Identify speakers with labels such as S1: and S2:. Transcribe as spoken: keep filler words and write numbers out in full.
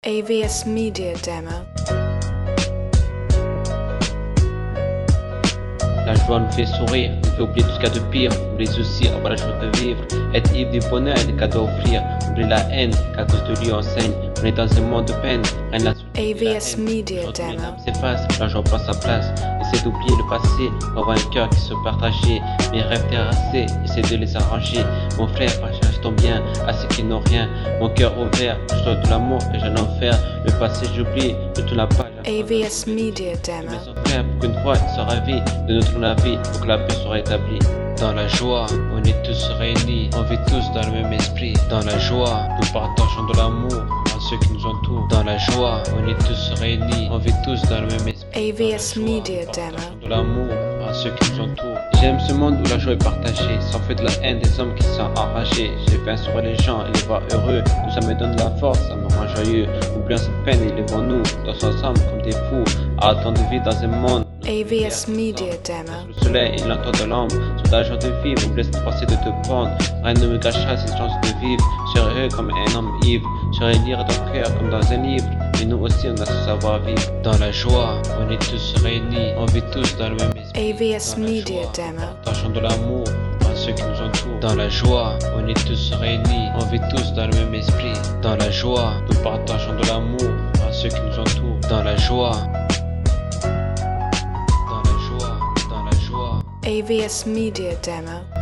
S1: A V S Media Demo.
S2: La joie nous fait sourire, nous fait oublier tout ce qu'il y a de pire. Oublie les soucis, avoir la joie de vivre. Être ivre du bonheur et des cadeaux à offrir. Oublie la haine, qu'à cause de lui on saigne. On est dans un monde de peine, rien n'a
S1: A V S Media Demo.
S2: s'efface, la joie prend sa place. Essaie d'oublier le passé, avoir un cœur qui se partageait. Mes rêves terrassés, essaie de les arranger. Mon frère, partage ton bien à ceux qui n'ont rien. Mon cœur ouvert, je dois de l'amour et j'en enfer. Le passé j'oublie, je tourne la page.
S1: A V S Media Demo.
S2: Mais son frère, pour qu'une fois il sera vie de notre la vie, pour que la paix soit établie. Dans la joie, on est tous réunis, on vit tous dans le même esprit. Dans la joie, nous partageons de l'amour à ceux qui nous entourent. Dans la joie, on est tous réunis, on vit tous dans le même esprit.
S1: A V S Media Demo.
S2: De l'amour à ceux qui nous entourent. J'aime ce monde où la joie est partagée, sans fait de la haine des hommes qui sont enragés. J'ai fait un sourire les gens et les voir heureux, tout ça me donne de la force, ça me rend joyeux. Oubliant cette peine, ils devant nous, dansons ensemble comme des fous, à attendre de vivre dans un monde.
S1: A V S Media Demo.
S2: Le soleil et l'entour de l'ombre, sur la joie de vivre, oublie cette pensée de te prendre. Rien ne me gâchera cette chance de vivre. Je serai heureux comme un homme ivre, je serai lire ton cœur comme dans un livre. Et nous aussi on a ce savoir-vivre. Dans la joie, on est tous réunis, on vit tous dans le même esprit.
S1: A V S Media Demo.
S2: Partageons de l'amour à ceux qui nous entourent. Dans la joie, on est tous réunis, on vit tous dans le même esprit. Dans la joie, nous partageons de l'amour à ceux qui nous entourent. Dans la joie, dans la joie, dans la joie.
S1: A V S Media Demo.